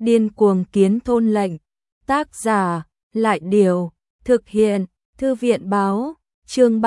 Điên cuồng kiến thôn lệnh. Tác giả, Lại Điều. Thực hiện, Thư viện báo. Chương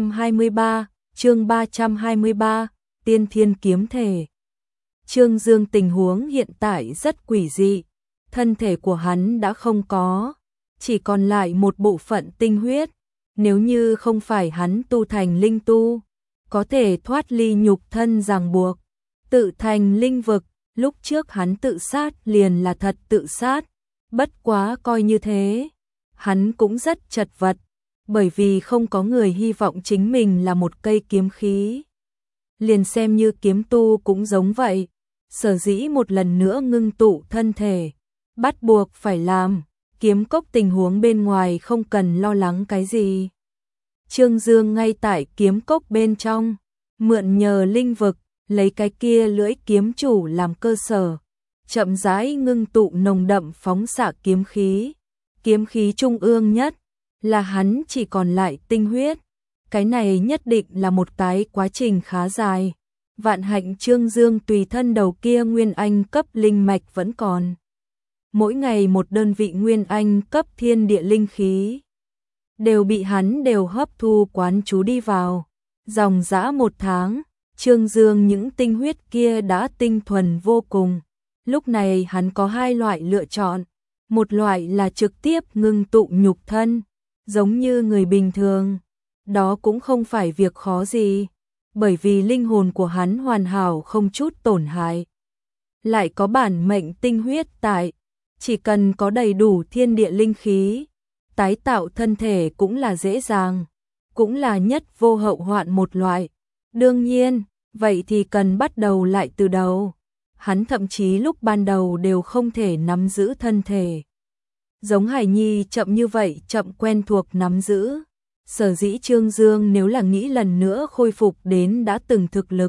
323, Tiên Thiên Kiếm Thể. Trương Dương tình huống hiện tại rất quỷ dị. Thân thể của hắn đã không có, chỉ còn lại một bộ phận tinh huyết. Nếu như không phải hắn tu thành linh tu, có thể thoát ly nhục thân ràng buộc, tự thành linh vực, lúc trước hắn tự sát liền là thật tự sát. Bất quá coi như thế, hắn cũng rất chật vật, bởi vì không có người hy vọng chính mình là một cây kiếm khí. Liền xem như kiếm tu cũng giống vậy, sở dĩ một lần nữa ngưng tụ thân thể, bắt buộc phải làm. Kiếm cốc tình huống bên ngoài không cần lo lắng cái gì. Trương Dương ngay tại kiếm cốc bên trong, mượn nhờ linh vực, lấy cái kia lưỡi kiếm chủ làm cơ sở, chậm rãi ngưng tụ nồng đậm phóng xạ kiếm khí. Kiếm khí trung ương nhất là hắn chỉ còn lại tinh huyết. Cái này nhất định là một cái quá trình khá dài. Vạn hạnh Trương Dương tùy thân đầu kia nguyên anh cấp linh mạch vẫn còn. Mỗi ngày một đơn vị nguyên anh cấp thiên địa linh khí đều bị hắn hấp thu quán trú đi vào. Dòng dã 1 tháng, Trương Dương những tinh huyết kia đã tinh thuần vô cùng. Lúc này hắn có 2 loại lựa chọn. Một loại là trực tiếp ngưng tụ nhục thân, giống như người bình thường. Đó cũng không phải việc khó gì, bởi vì linh hồn của hắn hoàn hảo không chút tổn hại. Lại có bản mệnh tinh huyết tại, chỉ cần có đầy đủ thiên địa linh khí, tái tạo thân thể cũng là dễ dàng, cũng là nhất vô hậu hoạn một loại. Đương nhiên, vậy thì cần bắt đầu lại từ đầu. Hắn thậm chí lúc ban đầu đều không thể nắm giữ thân thể. Giống Hải Nhi chậm như vậy, chậm quen thuộc nắm giữ. Sở dĩ Trương Dương nếu là nghĩ lần nữa khôi phục đến đã từng thực lực,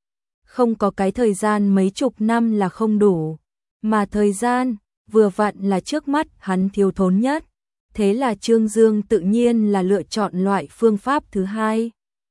không có cái thời gian mấy chục năm là không đủ. Mà thời gian, vừa vặn là trước mắt hắn thiếu thốn nhất. Thế là Trương Dương tự nhiên là lựa chọn loại phương pháp thứ hai.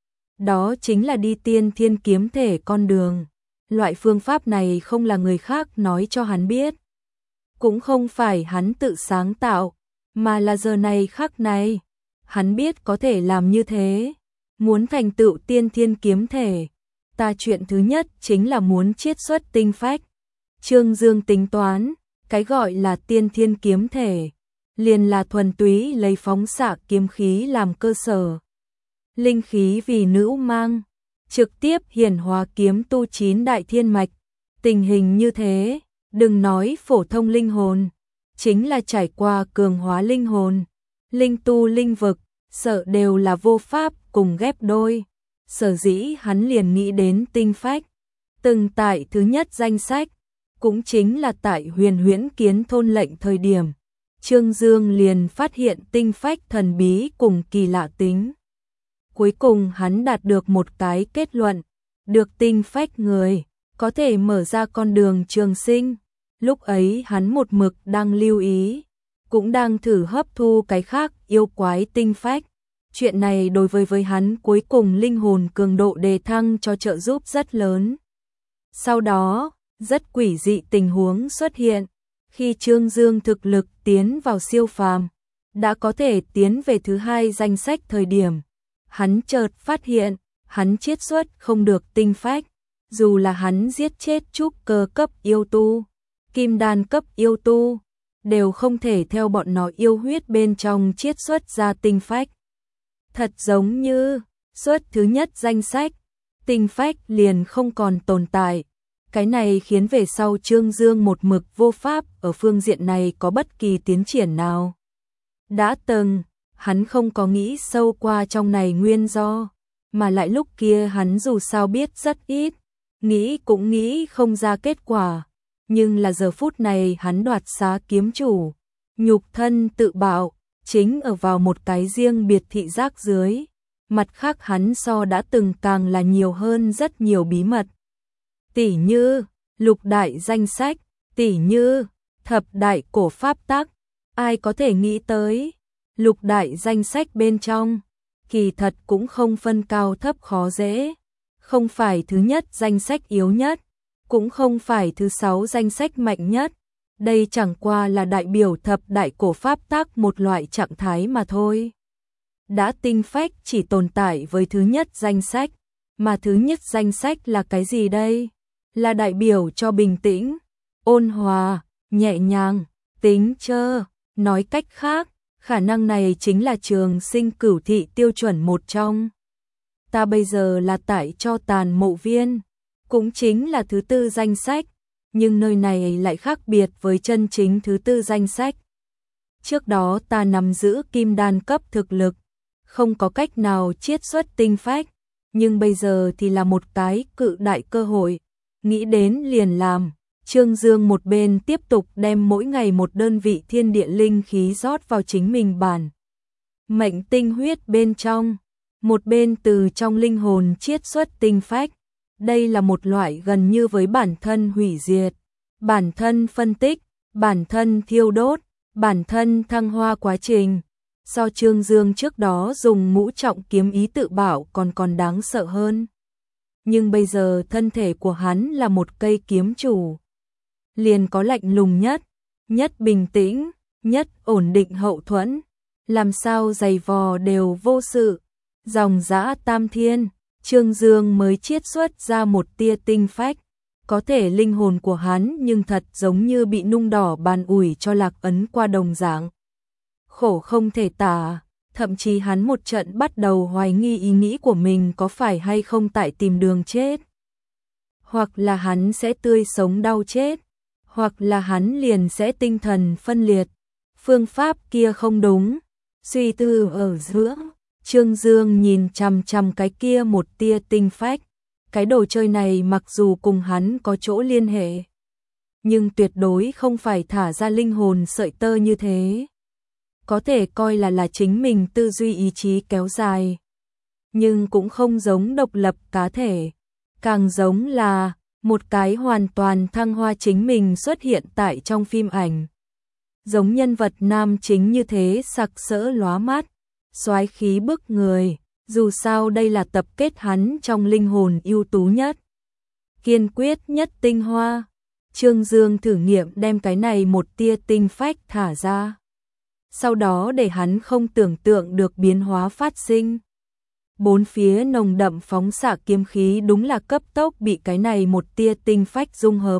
Đó chính là đi tiên thiên kiếm thể con đường. Loại phương pháp này không là người khác nói cho hắn biết, cũng không phải hắn tự sáng tạo, mà là giờ này khắc này, hắn biết có thể làm như thế. Muốn thành tựu tiên thiên kiếm thể, ta chuyện thứ nhất chính là muốn chiết xuất tinh phách. Trương Dương tính toán, cái gọi là tiên thiên kiếm thể, liền là thuần túy lấy phóng xạ kiếm khí làm cơ sở. Linh khí vì nữ mang, trực tiếp hiển hóa kiếm tu 9 đại thiên mạch. Tình hình như thế, đừng nói phổ thông linh hồn, chính là trải qua cường hóa linh hồn, linh tu linh vực, sợ đều là vô pháp cùng ghép đôi. Sở dĩ hắn liền nghĩ đến tinh phách. Từng tại thứ nhất danh sách, cũng chính là tại Huyền Huyễn Kiến thôn lệnh thời điểm, Trương Dương liền phát hiện tinh phách thần bí cùng kỳ lạ tính. Cuối cùng hắn đạt được một cái kết luận, được tinh phách người, có thể mở ra con đường trường sinh. Lúc ấy hắn một mực đang lưu ý, cũng đang thử hấp thu cái khác yêu quái tinh phách. Chuyện này đối với hắn cuối cùng linh hồn cường độ đề thăng cho trợ giúp rất lớn. Sau đó, rất quỷ dị tình huống xuất hiện. Khi Trương Dương thực lực tiến vào siêu phàm, đã có thể tiến về thứ 2 danh sách thời điểm, hắn chợt phát hiện, hắn chiết xuất không được tinh phách. Dù là hắn giết chết trúc cơ cấp yêu tu, kim đan cấp yêu tu, đều không thể theo bọn nó yêu huyết bên trong chiết xuất ra tinh phách. Thật giống như, xuất thứ nhất danh sách, tinh phách liền không còn tồn tại. Cái này khiến về sau Trương Dương một mực vô pháp ở phương diện này có bất kỳ tiến triển nào. Đã từng, hắn không có nghĩ sâu qua trong này nguyên do, mà lại lúc kia hắn dù sao biết rất ít, nghĩ cũng nghĩ không ra kết quả. Nhưng là giờ phút này hắn đoạt xá kiếm chủ, nhục thân tự bạo, chính ở vào một cái riêng biệt thị giác dưới. Mặt khác hắn so đã từng càng là nhiều hơn rất nhiều bí mật. Tỉ như, lục đại danh sách, tỉ như, thập đại cổ pháp tắc. Ai có thể nghĩ tới, lục đại danh sách bên trong, kỳ thật cũng không phân cao thấp khó dễ. Không phải thứ nhất danh sách yếu nhất, cũng không phải thứ 6 danh sách mạnh nhất, Đây chẳng qua là đại biểu thập đại cổ pháp tắc một loại trạng thái mà thôi. Đã tinh phách chỉ tồn tại với thứ nhất danh sách, mà thứ nhất danh sách là cái gì đây? Là đại biểu cho bình tĩnh, ôn hòa, nhẹ nhàng, tính chơ. Nói cách khác, khả năng này chính là trường sinh cửu thị tiêu chuẩn một trong. Ta bây giờ là tại cho tàn mộ viên, cũng chính là thứ tư danh sách, nhưng nơi này lại khác biệt với chân chính thứ tư danh sách. Trước đó ta nắm giữ kim đan cấp thực lực, không có cách nào chiết xuất tinh phách, nhưng bây giờ thì là một cái cự đại cơ hội, nghĩ đến liền làm. Trương Dương một bên tiếp tục đem mỗi ngày một đơn vị thiên địa linh khí rót vào chính mình bản mệnh tinh huyết bên trong, một bên từ trong linh hồn chiết xuất tinh phách. Đây là một loại gần như với bản thân hủy diệt, bản thân phân tích, bản thân thiêu đốt, bản thân thăng hoa quá trình. So Trương Dương trước đó dùng ngũ trọng kiếm ý tự bảo còn đáng sợ hơn. Nhưng bây giờ thân thể của hắn là một cây kiếm chủ, liền có lạnh lùng nhất, nhất bình tĩnh, nhất ổn định hậu thuẫn, làm sao giày vò đều vô sự. Dòng dã tam thiên, Trương Dương mới chiết xuất ra một tia tinh phách, có thể linh hồn của hắn nhưng thật giống như bị nung đỏ bàn ủi cho lạc ấn qua đồng dạng. Khổ không thể tả, thậm chí hắn một trận bắt đầu hoài nghi ý nghĩ của mình có phải hay không tại tìm đường chết. Hoặc là hắn sẽ tươi sống đau chết, hoặc là hắn liền sẽ tinh thần phân liệt. Phương pháp kia không đúng. Suy tư ở giữa, Trương Dương nhìn chằm chằm cái kia một tia tinh phách. Cái đồ chơi này mặc dù cùng hắn có chỗ liên hệ, nhưng tuyệt đối không phải thả ra linh hồn sợi tơ như thế. Có thể coi là chính mình tư duy ý chí kéo dài, nhưng cũng không giống độc lập cá thể, càng giống là một cái hoàn toàn thăng hoa chính mình xuất hiện tại trong phim ảnh. Giống nhân vật nam chính như thế sặc sỡ lóa mắt, soái khí bức người, dù sao đây là tập kết hắn trong linh hồn ưu tú nhất, kiên quyết nhất tinh hoa. Trương Dương thử nghiệm đem cái này một tia tinh phách thả ra, sau đó để hắn không tưởng tượng được biến hóa phát sinh. Bốn phía nồng đậm phóng xạ kiếm khí đúng là cấp tốc bị cái này một tia tinh phách dung hợp,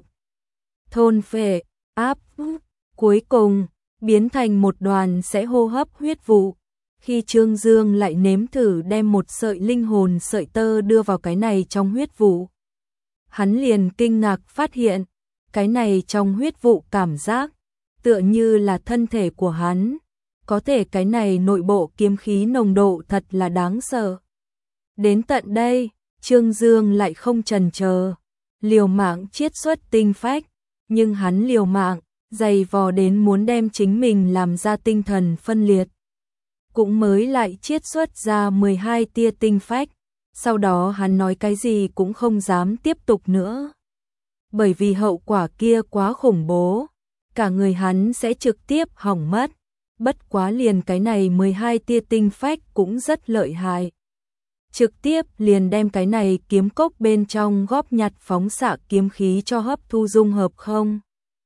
thôn phệ, áp, cuối cùng biến thành một đoàn sẽ hô hấp huyết vụ. Khi Trương Dương lại nếm thử đem một sợi linh hồn sợi tơ đưa vào cái này trong huyết vụ, hắn liền kinh ngạc phát hiện, cái này trong huyết vụ cảm giác tựa như là thân thể của hắn, có thể cái này nội bộ kiếm khí nồng độ thật là đáng sợ. Đến tận đây, Trương Dương lại không chần chờ, liều mạng chiết xuất tinh phách, nhưng hắn liều mạng, dày vò đến muốn đem chính mình làm ra tinh thần phân liệt. Cũng mới lại chiết xuất ra 12 tia tinh phách, sau đó hắn nói cái gì cũng không dám tiếp tục nữa. Bởi vì hậu quả kia quá khủng bố, cả người hắn sẽ trực tiếp hỏng mất, bất quá liền cái này 12 tia tinh phách cũng rất lợi hại. Trực tiếp liền đem cái này kiếm cốc bên trong góp nhặt phóng xạ kiếm khí cho hấp thu dung hợp không.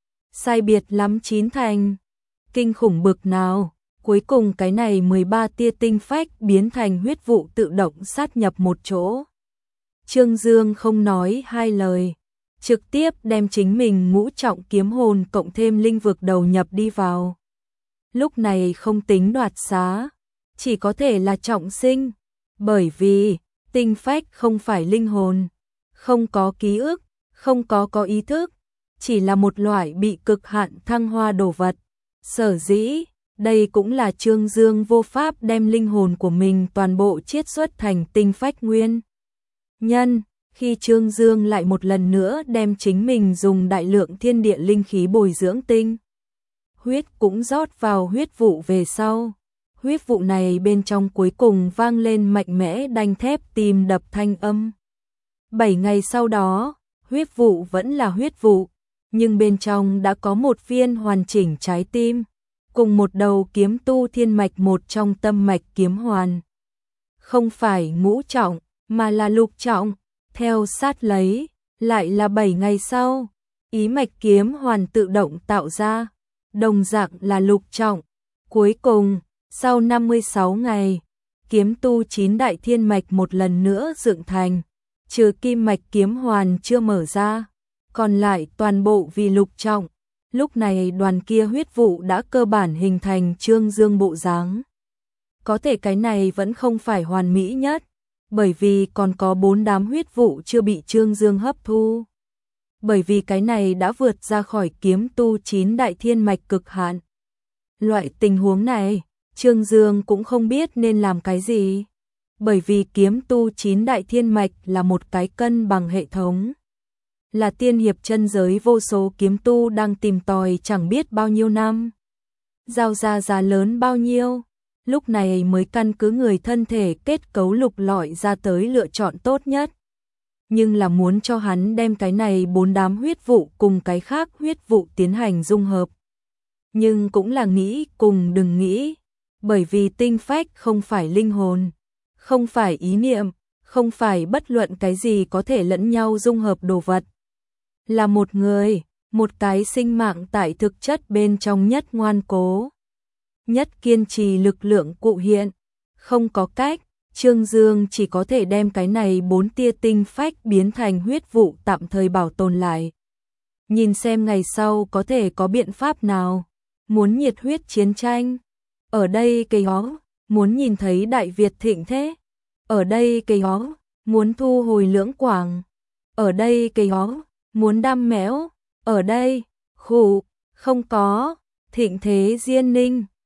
Sai biệt lắm 9 thành, kinh khủng bực nào. Cuối cùng cái này 13 tia tinh phách biến thành huyết vụ tự động sát nhập một chỗ. Trương Dương không nói hai lời, trực tiếp đem chính mình ngũ trọng kiếm hồn cộng thêm linh vực đầu nhập đi vào. Lúc này không tính đoạt xá, chỉ có thể là trọng sinh, bởi vì tinh phách không phải linh hồn, không có ký ức, không có ý thức, chỉ là một loại bị cực hạn thăng hoa đồ vật. Sở dĩ đây cũng là Trương Dương vô pháp đem linh hồn của mình toàn bộ chiết xuất thành tinh phách nguyên nhân. Khi Trương Dương lại một lần nữa đem chính mình dùng đại lượng thiên địa linh khí bồi dưỡng tinh huyết cũng rót vào huyết vụ về sau, huyết vụ này bên trong cuối cùng vang lên mạnh mẽ đanh thép tim đập thanh âm. 7 ngày sau đó, huyết vụ vẫn là huyết vụ, nhưng bên trong đã có một viên hoàn chỉnh trái tim, cùng một đầu kiếm tu thiên mạch một trong tâm mạch kiếm hoàn. Không phải ngũ trọng, mà là lục trọng. Theo sát lấy, lại là 7 ngày sau, ý mạch kiếm hoàn tự động tạo ra, đồng dạng là lục trọng. Cuối cùng, sau 56 ngày, kiếm tu 9 đại thiên mạch một lần nữa dựng thành, trừ kim mạch kiếm hoàn chưa mở ra, còn lại toàn bộ vì lục trọng. Lúc này đoàn kia huyết vụ đã cơ bản hình thành Trương Dương bộ dáng. Có thể cái này vẫn không phải hoàn mỹ nhất, bởi vì còn có 4 đám huyết vụ chưa bị Trương Dương hấp thu. Bởi vì cái này đã vượt ra khỏi kiếm tu 9 đại thiên mạch cực hạn. Loại tình huống này, Trương Dương cũng không biết nên làm cái gì. Bởi vì kiếm tu 9 đại thiên mạch là một cái cân bằng hệ thống. Là tiên hiệp chân giới vô số kiếm tu đang tìm tòi chẳng biết bao nhiêu năm. Giao ra giá lớn bao nhiêu, lúc này mới căn cứ người thân thể kết cấu lục lọi ra tới lựa chọn tốt nhất. Nhưng là muốn cho hắn đem cái này 4 đám huyết vụ cùng cái khác huyết vụ tiến hành dung hợp. Nhưng cũng là nghĩ cùng đừng nghĩ, bởi vì tinh phách không phải linh hồn, không phải ý niệm, không phải bất luận cái gì có thể lẫn nhau dung hợp đồ vật. Là một người, một cái sinh mạng tại thực chất bên trong nhất ngoan cố, nhất kiên trì lực lượng cụ hiện. Không có cách, Trương Dương chỉ có thể đem cái này 4 tia tinh phách biến thành huyết vụ tạm thời bảo tồn lại. Nhìn xem ngày sau có thể có biện pháp nào. Muốn nhiệt huyết chiến tranh. Ở đây cây hó, muốn nhìn thấy Đại Việt thịnh thế. Ở đây cây hó, muốn thu hồi Lưỡng Quảng. Ở đây cây hó, muốn đam mẽo. Ở đây, khủ, không có, thịnh thế Diên Ninh.